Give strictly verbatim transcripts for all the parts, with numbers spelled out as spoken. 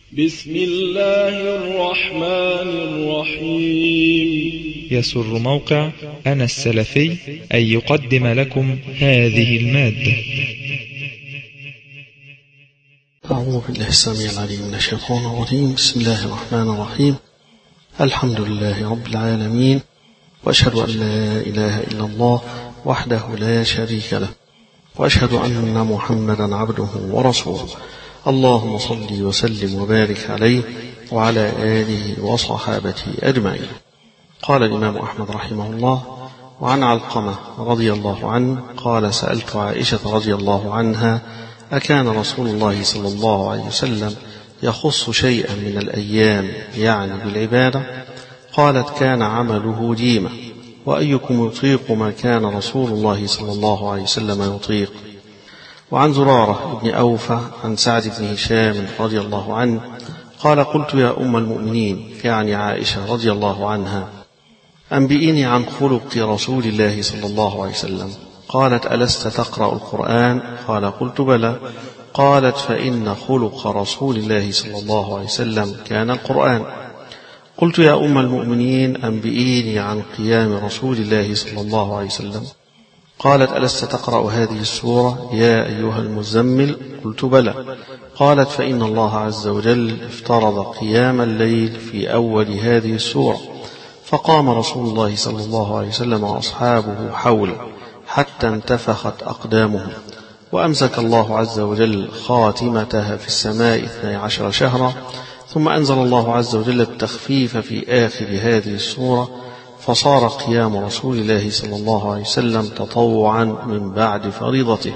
بسم الله الرحمن الرحيم. يسر موقع أنا السلفي أن يقدم لكم هذه المادة. أعوذ بالله السميع العليم من الشيطان الرجيم. بسم الله الرحمن الرحيم. الحمد لله رب العالمين، وأشهد أن لا إله إلا الله وحده لا شريك له، وأشهد أن محمدا عبده ورسوله. اللهم صل وسلم وبارك عليه وعلى آله وصحابته أجمعين. قال الإمام أحمد رحمه الله: وعن علقمة رضي الله عنه قال: سألت عائشة رضي الله عنها: أكان رسول الله صلى الله عليه وسلم يخص شيئا من الأيام يعني بالعبادة؟ قالت: كان عمله ديمة. وأيكم يطيق ما كان رسول الله صلى الله عليه وسلم يطيق؟ وعن زرارة بن أوفى عن سعد بن هشام رضي الله عنه قال: قلت يا أم المؤمنين، يعني عائشة رضي الله عنها: أنبئيني عن خلق رسول الله صلى الله عليه وسلم. قالت: ألست تقرأ القرآن؟ قال: قلت بلى. قالت: فإن خلق رسول الله صلى الله عليه وسلم كان القرآن. قلت يا أم المؤمنين، أنبئيني عن قيام رسول الله صلى الله عليه وسلم. قالت: ألست تقرأ هذه السورة يا أيها المزمل؟ قلت بلى. قالت: فإن الله عز وجل افترض قيام الليل في أول هذه السورة، فقام رسول الله صلى الله عليه وسلم وأصحابه حوله حتى انتفخت أقدامهم، وأمسك الله عز وجل خاتمتها في السماء اثني عشر شهرا، ثم أنزل الله عز وجل التخفيف في آخر هذه السورة، فصار قيام رسول الله صلى الله عليه وسلم تطوعا من بعد فريضته.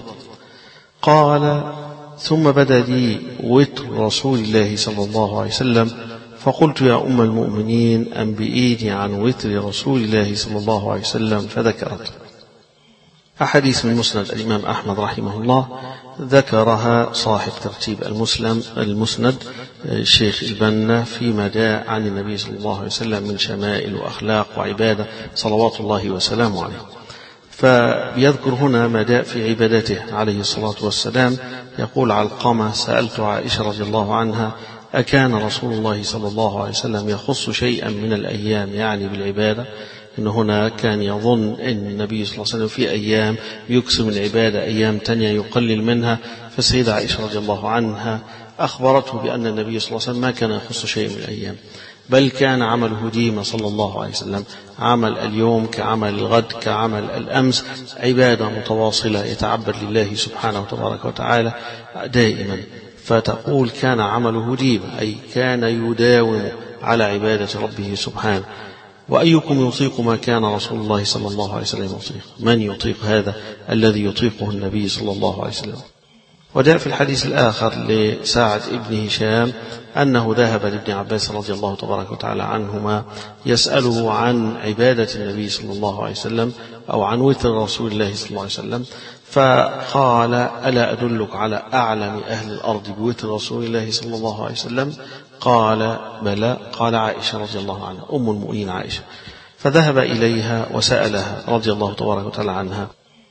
قال: ثم بدا لي وتر رسول الله صلى الله عليه وسلم، فقلت يا أم المؤمنين، أنبئيني عن وتر رسول الله صلى الله عليه وسلم، فذكرت. أحاديث من مسند الإمام أحمد رحمه الله ذكرها صاحب ترتيب المسلم المسند الشيخ البنا فيما جاء عن النبي صلى الله عليه وسلم من شمائل وأخلاق وعبادة صلوات الله وسلامه عليه. فبيذكر هنا ما جاء في عبادته عليه الصلاة والسلام. يقول علقمة: سألت عائشة رضي الله عنها: أكان رسول الله صلى الله عليه وسلم يخص شيئا من الأيام يعني بالعبادة؟ إن هنا كان يظن أن النبي صلى الله عليه وسلم في أيام يكثر من العبادة، أيام تانية يقلل منها. فالسيدة عائشة رضي الله عنها أخبرته بأن النبي صلى الله عليه وسلم ما كان يخص شيء من الأيام، بل كان عمله ديما صلى الله عليه وسلم، عمل اليوم كعمل الغد كعمل الأمس، عبادة متواصلة يتعبد لله سبحانه وتبارك وتعالى دائما. فتقول كان عمله ديما، أي كان يداوم على عبادة ربه سبحانه. وأيكم يطيق ما كان رسول الله صلى الله عليه وسلم يطيق؟ من يطيق هذا الذي يطيقه النبي صلى الله عليه وسلم؟ وجاء في الحديث الآخر لسعد بن هشام أنه ذهب لابن عباس رضي الله تبارك وتعالى عنهما يسأله عن عبادة النبي صلى الله عليه وسلم أو عن وتر رسول الله صلى الله عليه وسلم، فقال: ألا أدلك على أعلم أهل الأرض بوتر رسول الله صلى الله عليه وسلم؟ قال: بلى. قال: عائشة رضي الله عنها، أم المؤمنين عائشة. فذهب إليها وسألها رضي الله تبارك وتعالى عنها،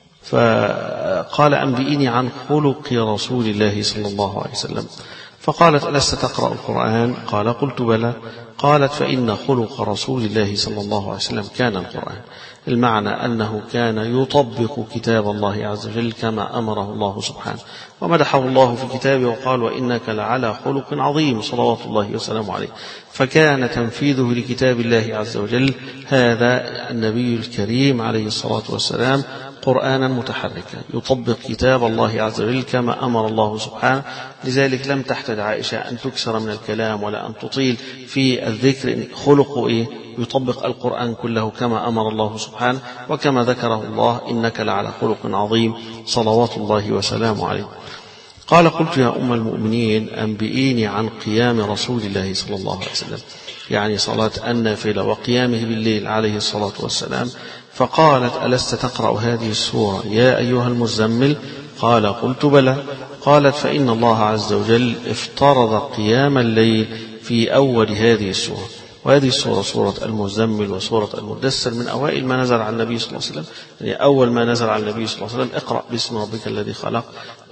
فقال: أنبئيني عن خلق رسول الله صلى الله عليه وسلم. فقالت: ألست تقرأ القرآن؟ قال: قلت بلى. قالت: فإن خلق رسول الله صلى الله عليه وسلم كان القرآن. المعنى أنه كان يطبق كتاب الله عز وجل كما أمره الله سبحانه، ومدحه الله في كتابه وقال: وإنك لعلى خلق عظيم صلوات الله وسلامه عليه. فكان تنفيذه لكتاب الله عز وجل هذا النبي الكريم عليه الصلاة والسلام قرآنا متحركا يطبق كتاب الله عز وجل كما أمر الله سبحانه. لذلك لم تحتج عائشة أن تكسر من الكلام ولا أن تطيل في الذكر. خلقه إيه؟ يطبق القرآن كله كما أمر الله سبحانه وكما ذكره الله: إنك لعلى خلق عظيم صلوات الله وسلامه عليه. قال: قلت يا أم المؤمنين، أنبئيني عن قيام رسول الله صلى الله عليه وسلم، يعني صلاة النافلة وقيامه بالليل عليه الصلاة والسلام. فقالت: ألست تقرأ هذه السورة يا أيها المزمل؟ قال: قلت بلى. قالت: فإن الله عز وجل افترض قيام الليل في أول هذه السورة، وهذه السورة سورة المزمل وسورة المدثر من أوائل ما نزل على النبي صلى الله عليه وسلم. يعني أول ما نزل على النبي صلى الله عليه وسلم اقرأ باسم ربك الذي خلق،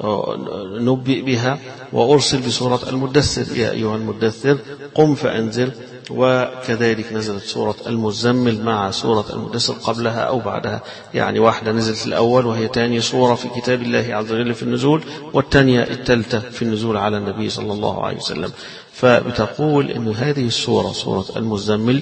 نبئ بها، وأرسل بسورة المدثر يا أيها المدثر قم فأنذر، وكذلك نزلت سورة المزمل مع سورة المدثر قبلها أو بعدها، يعني واحدة نزلت الأول وهي ثاني سورة في كتاب الله عز وجل في النزول، والثانية الثالثة في النزول على النبي صلى الله عليه وسلم. فبتقول إن هذه السورة سورة المزمل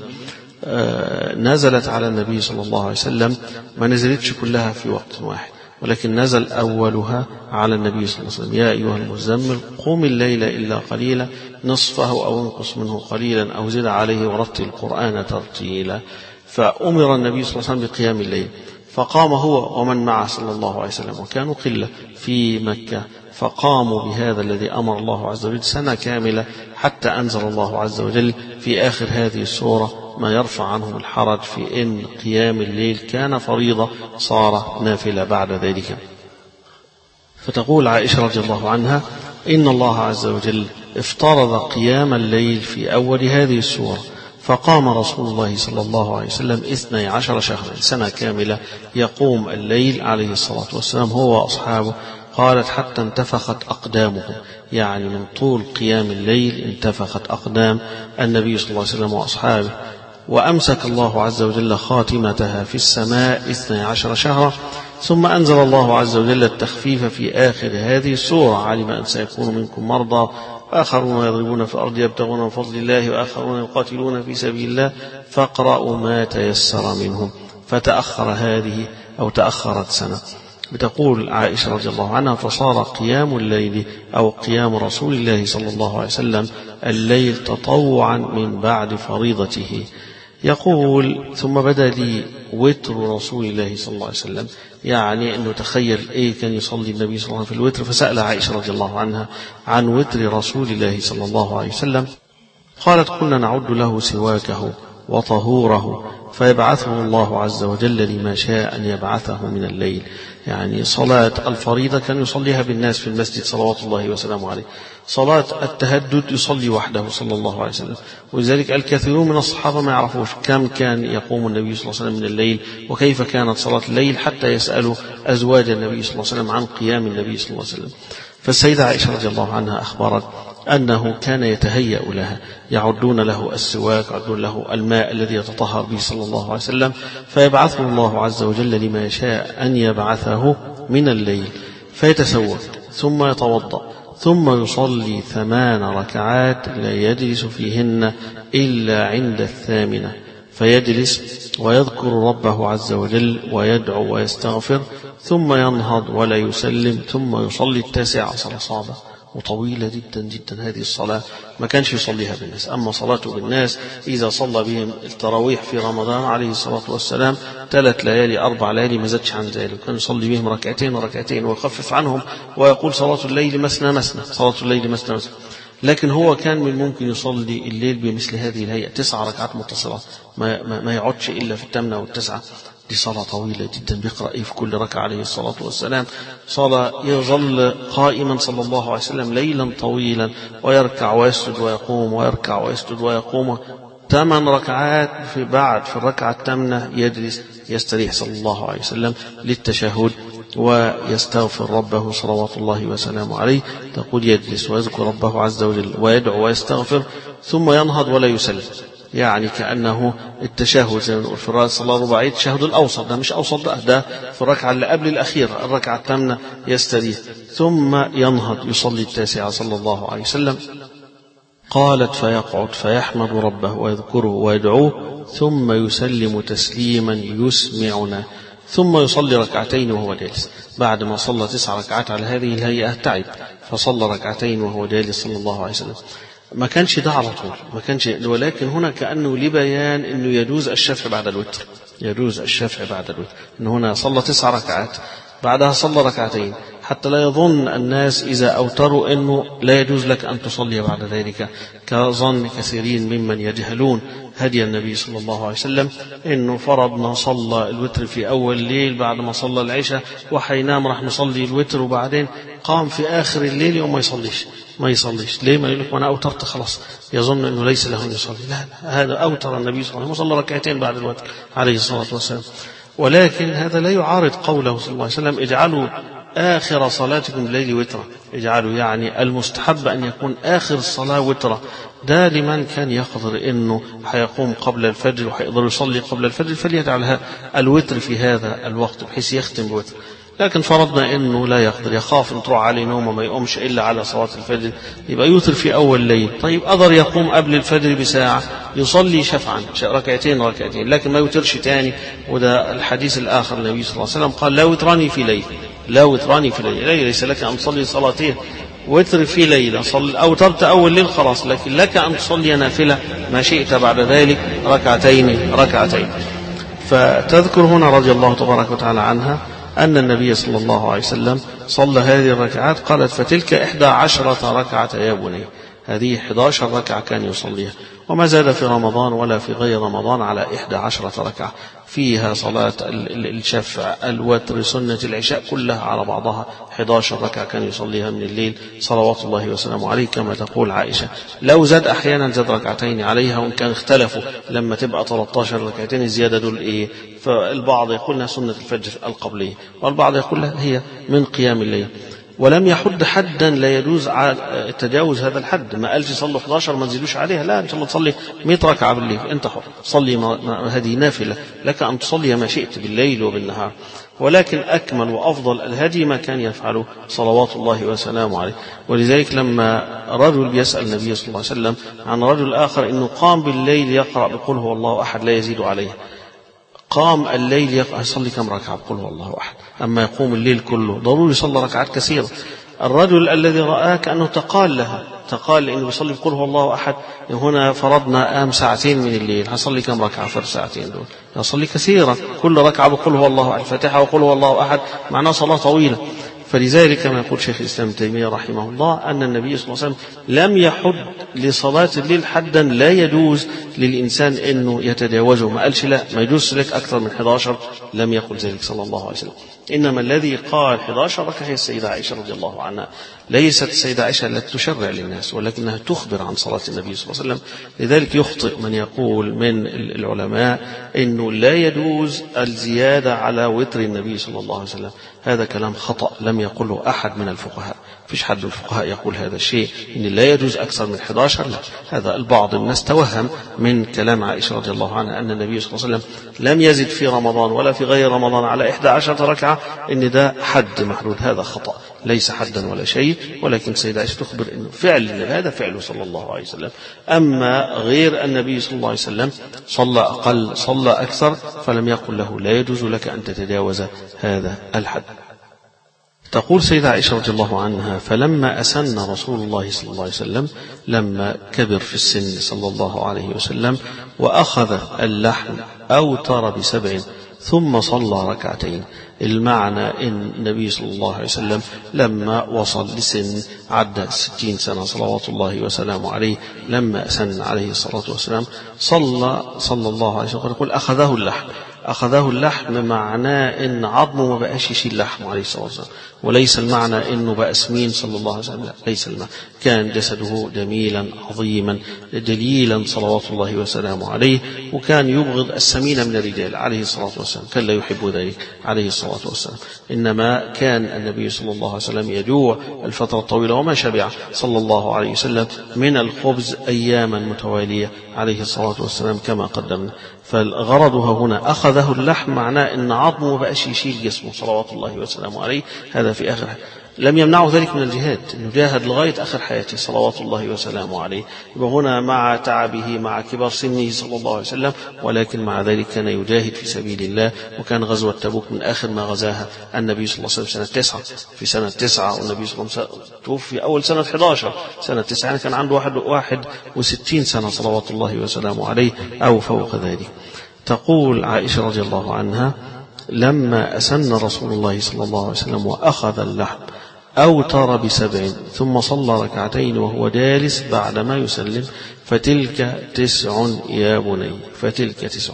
نزلت على النبي صلى الله عليه وسلم، ما نزلتش كلها في وقت واحد، ولكن نزل أولها على النبي صلى الله عليه وسلم يا أيها المزمل قم الليل إلا قليلا نصفه أو انقص منه قليلا أو زد عليه ورتل القرآن ترتيلا. فأمر النبي صلى الله عليه وسلم بقيام الليل، فقام هو ومن معه صلى الله عليه وسلم، وكانوا قلة في مكة، فقاموا بهذا الذي أمر الله عز وجل سنة كاملة، حتى أنزل الله عز وجل في آخر هذه السورة ما يرفع عنهم الحرج في إن قيام الليل كان فريضة صار نافلة بعد ذلك. فتقول عائشة رضي الله عنها إن الله عز وجل افترض قيام الليل في أول هذه السورة، فقام رسول الله صلى الله عليه وسلم اثني عشر شهرا، سنة كاملة يقوم الليل عليه الصلاة والسلام هو وأصحابه. قالت حتى انتفخت أقدامهم، يعني من طول قيام الليل انتفخت أقدام النبي صلى الله عليه وسلم وأصحابه. وأمسك الله عز وجل خاتمتها في السماء اثني عشر شهرا، ثم أنزل الله عز وجل التخفيف في آخر هذه السورة: علم أن سيكون منكم مرضى وآخرون يضربون في الأرض يبتغون من فضل الله وآخرون يقاتلون في سبيل الله فاقرأوا ما تيسر منهم. فتأخر هذه أو تأخرت سنة. بتقول عائشة رضي الله عنها فصار قيام الليل أو قيام رسول الله صلى الله عليه وسلم الليل تطوعا من بعد فريضته. يقول ثم بدا لي وتر رسول الله صلى الله عليه وسلم، يعني أنه تخيل إيه كان يصلي النبي صلى الله عليه وسلم في الوتر، فسأل عائشة رضي الله عنها عن وتر رسول الله صلى الله عليه وسلم. قالت كنا نعد له سواكه وطهوره فيبعثه الله عز وجل لما شاء أن يبعثه من الليل. يعني صلاة الفريضة كان يصليها بالناس في المسجد صلوات الله وسلامه عليه، صلاة التهجد يصلي وحده صلى الله عليه وسلم، ولذلك الكثيرون من الصحابة ما يعرفوش كم كان يقوم النبي صلى الله عليه وسلم من الليل وكيف كانت صلاة الليل، حتى يسألوا أزواج النبي صلى الله عليه وسلم عن قيام النبي صلى الله عليه وسلم. فالسيدة عائشة رضي الله عنها أخبرت أنه كان يتهيأ لها، يعدون له السواك، يعدون له الماء الذي يتطهر به صلى الله عليه وسلم، فيبعثه الله عز وجل لما يشاء أن يبعثه من الليل، فيتسوق ثم يتوضأ ثم يصلي ثمان ركعات لا يجلس فيهن إلا عند الثامنة، فيجلس ويذكر ربه عز وجل ويدعو ويستغفر، ثم ينهض ولا يسلم، ثم يصلي التاسعة. صلاة صعبة وطويلة جدا جدا هذه الصلاة، ما كانش يصليها بالناس. أما صلاته بالناس إذا صلى بهم التراويح في رمضان عليه الصلاة والسلام ثلاث ليالي أربع ليالي ما زادش عن ذلك، كان يصلي بهم ركعتين وركعتين ويخفف عنهم ويقول صلاة الليل مثنى مثنى، صلاة الليل مثنى مثنى. لكن هو كان من ممكن يصلي الليل بمثل هذه الهيئة تسع ركعات متصلة، ما, ما, ما يعودش إلا في الثامنة والتسعة. دي صلاة طويلة جدا، بيقرأ إيه في كل ركعة عليه الصلاة والسلام. صلاة يظل قائما صلى الله عليه وسلم ليلا طويلا، ويركع ويسجد ويقوم ويركع ويسجد ويقوم. ثمان ركعات في بعد في الركعة الثامنة يجلس يستريح صلى الله عليه وسلم للتشهد ويستغفر ربه صلوات الله وسلامه عليه. تقول يجلس ويذكر ربه عز وجل ويدعو ويستغفر ثم ينهض ولا يسلم، يعني كأنه التشهد زي ما نقول في الصلاة الرباعية التشهد الأوسط، ده مش أوسط بقى، ده في الركعة اللي قبل الأخيرة الركعة الثامنة يستريح ثم ينهض يصلي التاسعة صلى الله عليه وسلم. قالت فيقعد فيحمد ربه ويذكره ويدعوه ثم يسلم تسليما يسمعنا، ثم يصلي ركعتين وهو جالس. بعد ما صلى تسع ركعات على هذه الهيئة تعب، فصلى ركعتين وهو جالس صلى الله عليه وسلم. ما كانش ده على طول، ما كانش، ولكن هنا كأنه لبيان أنه يجوز الشفع بعد الوتر، يجوز الشفع بعد الوتر. أنه هنا صلى تسع ركعات بعدها صلى ركعتين، حتى لا يظن الناس إذا أوتروا أنه لا يجوز لك أن تصلي بعد ذلك، كظن كثيرين ممن يجهلون هدي النبي صلى الله عليه وسلم، أنه فرضنا صلى الوتر في أول الليل بعد ما صلى العشاء وحينام راح نصلي الوتر، وبعدين قام في آخر الليل يوم ما يصليش ما يصليش ليه؟ ما يقول لك وأنا أوترت خلاص، يظن أنه ليس له أن يصلي. لا, لا، هذا أوتر النبي صلى الله عليه وسلم وصلى ركعتين بعد الوتر عليه الصلاة والسلام. ولكن هذا لا يعارض قوله صلى الله عليه وسلم اجعلوا آخر صلاتكم بالليل وترا، اجعلوا يعني المستحب أن يكون آخر الصلاة وترا. ده لمن كان يقدر أنه حيقوم قبل الفجر وحيقدر يصلي قبل الفجر فليجعلها الوتر في هذا الوقت بحيث يختم بوتر. لكن فرضنا أنه لا يقدر، يخاف أن تروح عليه نوم وما يقومش إلا على صلاة الفجر، يبقى يوتر في أول الليل. طيب قدر يقوم قبل الفجر بساعة يصلي شفعا ركعتين ركعتين، لكن ما يوترش تاني. وده الحديث الآخر النبي صلى الله عليه وسلم قال لا وتراني في ليل، لا وتراني في ليل، ليس لك أن تصلي صلاتين وتر في ليلة، صل أوترت أول ليل خلاص، لكن لك أن تصلي نافلة ما شئت بعد ذلك ركعتين ركعتين. فتذكر هنا رضي الله تبارك وتعالى عنها أن النبي صلى الله عليه وسلم صلى هذه الركعات، قالت فتلك إحدى عشرة ركعة يا بني، هذه إحدى عشرة ركعة كان يصليها، وما زاد في رمضان ولا في غير رمضان على إحدى عشرة ركعة، فيها صلاة الشفع الوتر سنة العشاء كلها على بعضها إحدى عشرة ركعة كان يصليها من الليل صلوات الله وسلامه عليه. كما تقول عائشة لو زاد أحيانا زاد ركعتين عليها، وإن كان اختلفوا لما تبقى ثلاثة عشر ركعتين الزيادة دول إيه، فالبعض يقولها سنة الفجر القبلية والبعض يقولها هي من قيام الليل. ولم يحد حدا لا يجوز تجاوز هذا الحد، ما قالش صلوا إحدى عشرة ما تزيدوش عليها، لا إن شاء الله تصلي مئة ركعة بالليل أنت حر، صلي ما هذه نافلة لك أن تصلي ما شئت بالليل وبالنهار. ولكن أكمل وأفضل الهدي ما كان يفعله صلوات الله وسلامه عليه. ولذلك لما رجل بيسأل النبي صلى الله عليه وسلم عن رجل آخر أنه قام بالليل يقرأ بقول هو الله أحد لا يزيد عليه، قام الليل يقرأ يصلي كم ركعة بقول هو الله أحد، أما يقوم الليل كله ضروري يصلي ركعات كثيرة. الرجل الذي رآه كأنه تقال لها، تقال لأنه يصلي بقول هو الله أحد، هنا فرضنا قام ساعتين من الليل هصلي كم ركعة في الساعتين دول؟ يصلي كثيرا، كل ركعة بقول هو الله أحد، الفاتحة وقول هو الله أحد، معناه صلاة طويلة. فلذلك كما يقول شيخ الإسلام ابن تيمية رحمه الله أن النبي صلى الله عليه وسلم لم يحد لصلاة الليل حدا لا يجوز للإنسان أنه يتجاوزه، ما قالش لا ما يجوز لك أكثر من إحدى عشرة، لم يقل ذلك صلى الله عليه وسلم. إنما الذي قال إحدى عشرة ركعة هي السيدة عائشة رضي الله عنها، ليست السيدة عائشة التي تشرع للناس ولكنها تخبر عن صلاة النبي صلى الله عليه وسلم. لذلك يخطئ من يقول من العلماء أنه لا يجوز الزيادة على وتر النبي صلى الله عليه وسلم، هذا كلام خطأ لم يقله أحد من الفقهاء، فيش حد من الفقهاء يقول هذا الشيء إن لا يجوز أكثر من إحدى عشرة، لا، هذا البعض الناس توهم من كلام عائشة رضي الله عنها أن النبي صلى الله عليه وسلم لم يزد في رمضان ولا في غير رمضان على إحدى عشرة ركعة إن ده حد محدود، هذا خطأ ليس حدا ولا شيء. ولكن سيدة عائشة تخبر إنه فعل هذا فعله صلى الله عليه وسلم. أما غير النبي صلى الله عليه وسلم صلى أقل صلى أكثر فلم يقل له لا يجوز لك أن تتجاوز هذا الحد. تقول سيدة عائشة رضي الله عنها فلما أسن رسول الله صلى الله عليه وسلم لما كبر في السن صلى الله عليه وسلم وأخذ اللحم أوتر بسبع ثم صلى ركعتين. المعنى إن النبي صلى الله عليه وسلم لما وصل لسن عدى ستين سنة صلوات الله وسلامه عليه، لما أسن عليه الصلاة والسلام صلى صلى الله عليه وسلم يقول أخذه اللحم، أخذه اللحم معناه إن عظمه ما بقاش يشيل لحمه عليه الصلاة والسلام، وليس المعنى إنه بقى سمين صلى الله عليه وسلم، لا ليس المعنى، كان جسده جميلا عظيما جليلا صلوات الله وسلامه عليه، وكان يبغض السمين من الرجال عليه الصلاة والسلام، كان لا يحب ذلك عليه الصلاة والسلام. إنما كان النبي صلى الله عليه وسلم يجوع الفترة الطويلة وما شبع صلى الله عليه وسلم من الخبز أياما متوالية عليه الصلاة والسلام كما قدمنا. فالغرض هنا أخذه اللحم معناه إن عظمه بقاش يشيل جسمه صلوات الله وسلامه عليه، هذا في آخر حياته. لم يمنعه ذلك من الجهاد، إنه جاهد لغاية آخر حياته صلوات الله وسلامه عليه، يبقى هنا مع تعبه مع كبار سنه صلى الله عليه وسلم، ولكن مع ذلك كان يجاهد في سبيل الله. وكان غزوة تبوك من آخر ما غزاها النبي صلى الله عليه وسلم سنة تسعة، في سنة تسعة والنبي صلى الله عليه وسلم توفي أول سنة إحدى عشرة، سنة تسعة يعني كان عنده واحد, واحد وستين سنة صلوات الله وسلامه عليه أو فوق ذلك. تقول عائشة رضي الله عنها لما أسن رسول الله صلى الله عليه وسلم وأخذ اللحم أوتر بسبع ثم صلى ركعتين وهو جالس بعدما يسلم فتلك تسع يا بني، فتلك تسع.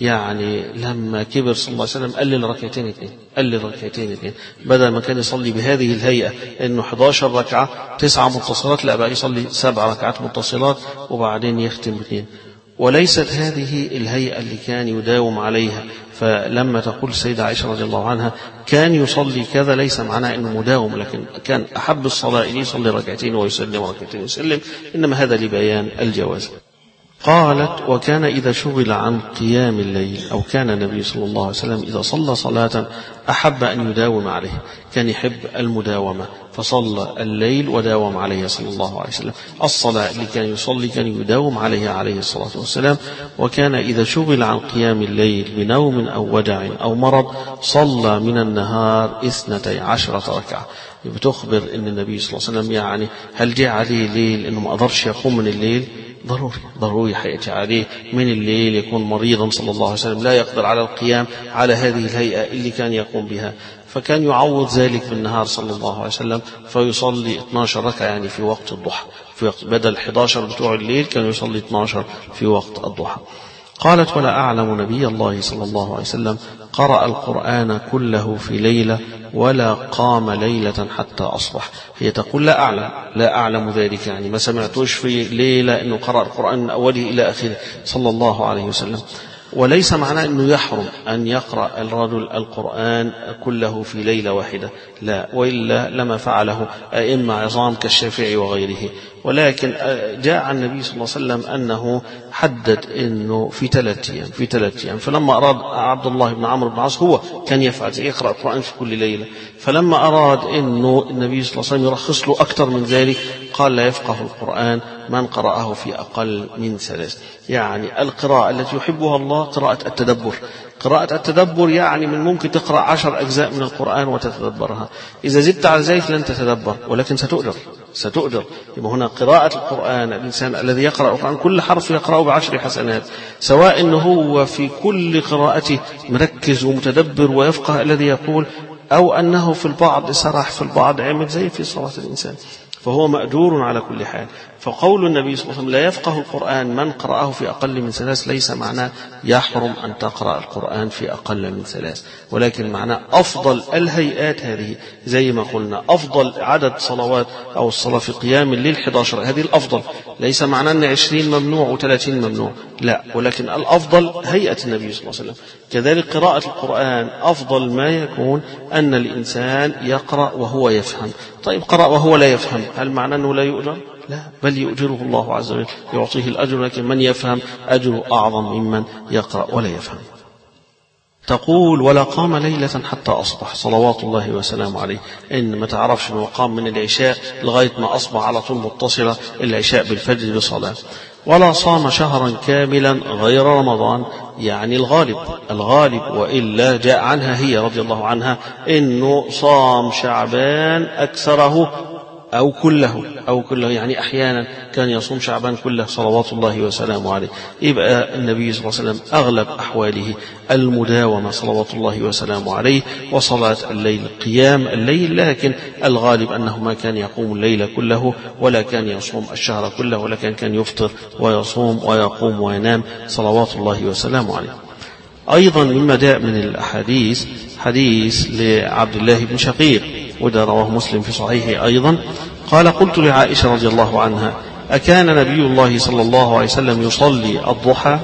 يعني لما كبر صلى الله عليه وسلم قلل ركعتين اثنين، قلل ركعتين اثنين، بدل ما كان يصلي بهذه الهيئة انه إحدى عشرة ركعة تسعة متصلات، لا بقى يصلي سبع ركعات متصلات وبعدين يختم باثنين. وليست هذه الهيئة اللي كان يداوم عليها. فلما تقول السيدة عائشة رضي الله عنها كان يصلي كذا، ليس معناه أنه مداوم، لكن كان أحب الصلاة إليه يصلي ركعتين ويسلم وركعتين ويسلم، إنما هذا لبيان الجواز. قالت: وكان إذا شغل عن قيام الليل أو كان النبي صلى الله عليه وسلم إذا صلى صلاة أحب أن يداوم عليه، كان يحب المداومة، فصلى الليل وداوم عليه صلى الله عليه وسلم. الصلاة اللي كان يصلي كان يداوم عليها عليه الصلاة والسلام. وكان إذا شغل عن قيام الليل بنوم أو وجع أو مرض صلى من النهار اثنتي عشرة ركعة. بتخبر أن النبي صلى الله عليه وسلم يعني هل جاء عليه ليل أنه ما قدرش يقوم من الليل؟ ضروري ضروري حياتي عليه من الليل، يكون مريضا صلى الله عليه وسلم لا يقدر على القيام على هذه الهيئة اللي كان يقوم بها، فكان يعوض ذلك بالنهار صلى الله عليه وسلم فيصلي اثنتي عشرة ركعة يعني في وقت الضحى، في وقت بدل إحدى عشر بتوع الليل كان يصلي اثنتي عشرة في وقت الضحى. قالت: ولا أعلم نبي الله صلى الله عليه وسلم قرأ القرآن كله في ليلة ولا قام ليلة حتى أصبح. هي تقول لا أعلم، لا أعلم ذلك، يعني ما سمعتوش في ليلة أنه قرأ القرآن من أوله إلى آخره صلى الله عليه وسلم. وليس معناه أنه يحرم أن يقرأ الرجل القرآن كله في ليلة واحدة، لا، وإلا لما فعله أئمة عظام كالشافعي وغيره. ولكن جاء عن النبي صلى الله عليه وسلم أنه حدد أنه في ثلاثة أيام في ثلاثة أيام فلما أراد عبد الله بن عمرو بن العاص هو كان يفعل يقرأ القرآن في كل ليلة، فلما أراد أنه النبي صلى الله عليه وسلم يرخص له أكثر من ذلك قال: لا يفقه القرآن من قرأه في أقل من ثلاث. يعني القراءة التي يحبها الله قراءة التدبر. قراءة التدبر يعني من ممكن تقرأ عشر أجزاء من القرآن وتتدبرها، إذا زدت على ذلك لن تتدبر، ولكن ستؤجر ستؤجر. يبقى هنا قراءة القرآن، الإنسان الذي يقرأ القرآن كل حرف يقرأه بعشر حسنات، سواء أنه هو في كل قراءته مركز ومتدبر ويفقه الذي يقول، أو أنه في البعض سرح في البعض عمل زي في صلاة الإنسان، فهو مأجور على كل حال. فقول النبي صلى الله عليه وسلم لا يفقه القرآن من قرأه في أقل من ثلاث ليس معناه يحرم أن تقرأ القرآن في أقل من ثلاث، ولكن معناه أفضل الهيئات هذه، زي ما قلنا أفضل عدد صلوات أو الصلاة في قيام الليل إحدى عشرة، هذه الأفضل. ليس معناه أن عشرين ممنوع وثلاثين ممنوع، لا، ولكن الأفضل هيئة النبي صلى الله عليه وسلم. كذلك قراءة القرآن أفضل ما يكون أن الإنسان يقرأ وهو يفهم. طيب قرأ وهو لا يفهم، هل معناه أنه لا يؤجر؟ لا، بل يؤجره الله عز وجل، يعطيه الأجر، لكن من يفهم أجره أعظم ممن يقرأ ولا يفهم. تقول: ولا قام ليلة حتى أصبح صلوات الله وسلامه عليه. إن ما تعرفش أنه قام من العشاء لغاية ما أصبح على طول متصلة العشاء بالفجر بصلاة. ولا صام شهرا كاملا غير رمضان، يعني الغالب الغالب وإلا جاء عنها هي رضي الله عنها إنه صام شعبان أكثره أو كله أو كله يعني أحيانا كان يصوم شعبان كله صلوات الله وسلامه عليه. يبقى النبي صلى الله عليه وسلم أغلب أحواله المداومة صلوات الله وسلامه عليه، وصلاة الليل قيام الليل، لكن الغالب أنه ما كان يقوم الليل كله ولا كان يصوم الشهر كله، ولكن كان يفطر ويصوم ويقوم وينام صلوات الله وسلامه عليه. أيضا مما جاء من الأحاديث حديث لعبد الله بن شقيق، وده رواه مسلم في صحيحه أيضا، قال: قلت لعائشة رضي الله عنها: أكان نبي الله صلى الله عليه وسلم يصلي الضحى؟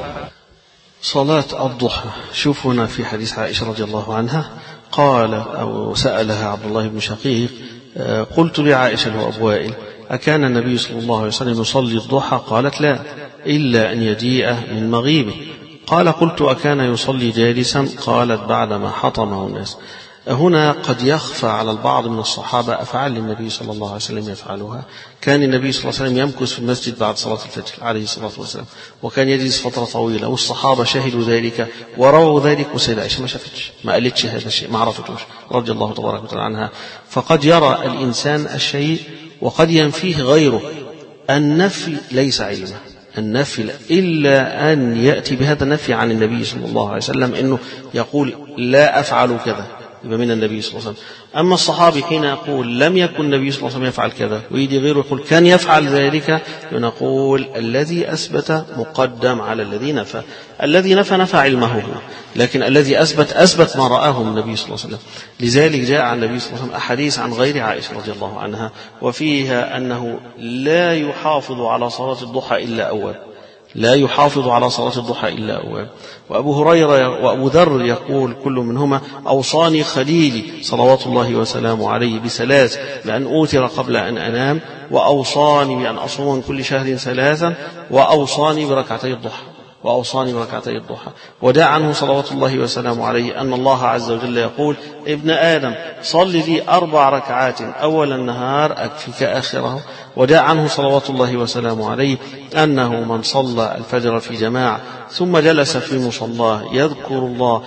صلاة الضحى، شوف هنا في حديث عائشة رضي الله عنها، قال أو سألها عبد الله بن شقيق: قلت لعائشة وأبو وائل: أكان النبي صلى الله عليه وسلم يصلي الضحى؟ قالت: لا، إلا أن يجيء من مغيبه. قال: قلت: أكان يصلي جالسا؟ قالت: بعدما حطمه الناس. هنا قد يخفى على البعض من الصحابة أفعال النبي صلى الله عليه وسلم يفعلها. كان النبي صلى الله عليه وسلم يمكث في المسجد بعد صلاة الفجر عليه الصلاة والسلام، وكان يجلس فترة طويلة، والصحابة شهدوا ذلك ورووا ذلك، وسيدة عائشة ما شافتش، ما قالتش هذا الشيء، ما عرفتوش رضي الله تبارك وتعالى عنها. فقد يرى الإنسان الشيء وقد ينفيه غيره. النفي ليس علما، النفي إلا أن يأتي بهذا النفي عن النبي صلى الله عليه وسلم إنه يقول لا أفعل كذا، يبقى من النبي صلى الله عليه وسلم. أما الصحابي حين يقول لم يكن النبي صلى الله عليه وسلم يفعل كذا ويجي غيره يقول كان يفعل ذلك، نقول الذي أثبت مقدم على الذي نفى. الذي نفى نفى علمه هو، لكن الذي أثبت أثبت ما رآه من النبي صلى الله عليه وسلم. لذلك جاء عن النبي صلى الله عليه وسلم أحاديث عن غير عائشة رضي الله عنها وفيها أنه لا يحافظ على صلاة الضحى إلا أول، لا يحافظ على صلاة الضحى إلا أواب. وأبو هريرة وأبو ذر يقول كل منهما أوصاني خليلي صلوات الله وسلامه عليه بثلاث، بأن أوتر قبل أن أنام، وأوصاني بأن أصوم من كل شهر ثلاثا، وأوصاني بركعتي الضحى وأوصاني بركعتي الضحى. وداع عنه صلوات الله وسلامه عليه أن الله عز وجل يقول ابن آدم صل لي أربع ركعات أول النهار أكفيك آخره. وداع عنه صلوات الله وسلامه عليه أنه من صلى الفجر في جماعة ثم جلس في مصلاه يذكر الله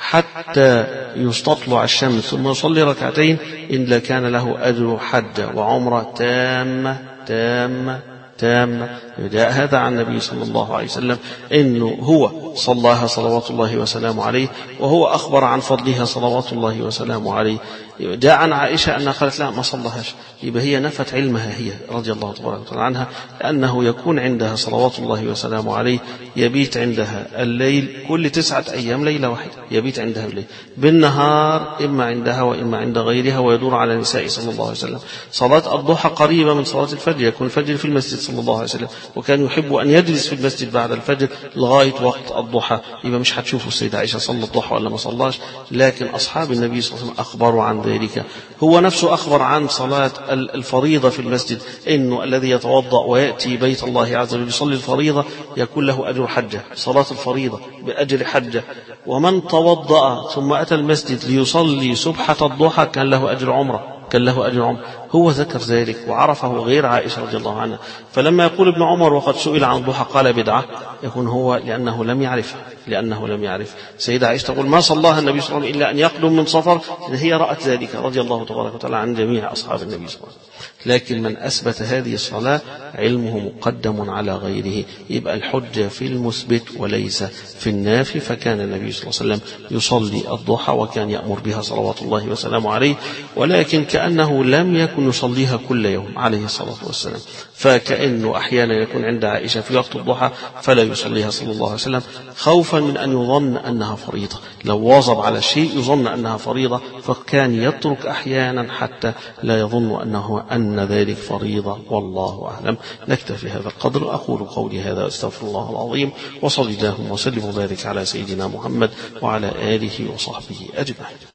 حتى يستطلع الشمس ثم يصلي ركعتين إلا كان له أجر حجة وعمرة تامة تامة تامة. جاء هذا عن النبي صلى الله عليه وسلم إنه هو صلاها صلوات الله وسلامه عليه، وهو أخبر عن فضلها صلوات الله وسلامه عليه. جاء عن عائشة أنها قالت لا ما صلىهاش، يبقى هي نفت علمها هي رضي الله تبارك وتعالى عنها، لأنه يكون عندها صلوات الله وسلامه عليه يبيت عندها الليل كل تسعة أيام ليلة واحدة، يبيت عندها الليل بالنهار إما عندها وإما عند غيرها، ويدور على نساء صلى الله عليه وسلم. صلاة الضحى قريبة من صلاة الفجر، يكون الفجر في المسجد صلى الله عليه وسلم، وكان يحب أن يجلس في المسجد بعد الفجر لغاية وقت الضحى. يبقى مش هتشوفوا السيدة عائشة صلى الضحى ولا ما صلاش، لكن أصحاب النبي صلى الله عليه وسلم أخبروا عن ذلك. هو نفسه أخبر عن صلاة الفريضة في المسجد، إنه الذي يتوضأ ويأتي بيت الله عز وجل يصلي الفريضة يكون له أجر حجة، صلاة الفريضة بأجر حجة. ومن توضأ ثم أتى المسجد ليصلي سبحة الضحى كان له أجر عمرة، كان له أجر عمر. هو ذكر ذلك وعرفه غير عائشة رضي الله عنها. فلما يقول ابن عمر وقد سئل عن الضحى قال بدعة، يكون هو لأنه لم يعرفها، لأنه لم يعرف. سيدة عائشة تقول ما صلاها النبي صلى الله عليه وسلم إلا أن يقدم من سفر، هي رأت ذلك رضي الله تبارك وتعالى عن جميع أصحاب النبي صلى الله عليه وسلم. لكن من أثبت هذه الصلاة علمه مقدم على غيره، يبقى الحجة في المثبت وليس في النافي. فكان النبي صلى الله عليه وسلم يصلي الضحى وكان يأمر بها صلوات الله وسلامه عليه، ولكن كأنه لم يكن يصليها كل يوم عليه الصلاة والسلام. فكأنه أحيانا يكون عند عائشة في وقت الضحى فلا يصليها صلى الله عليه وسلم خوفا من أن يظن أنها فريضة، لو واظب على شيء يظن أنها فريضة فكان يترك أحيانا حتى لا يظن أنه أن ذلك فريضة. والله أعلم. نكتفي هذا القدر. أقول قولي هذا أستغفر الله العظيم، وصلي اللهم وسلم وبارك على سيدنا محمد وعلى آله وصحبه أجمعين.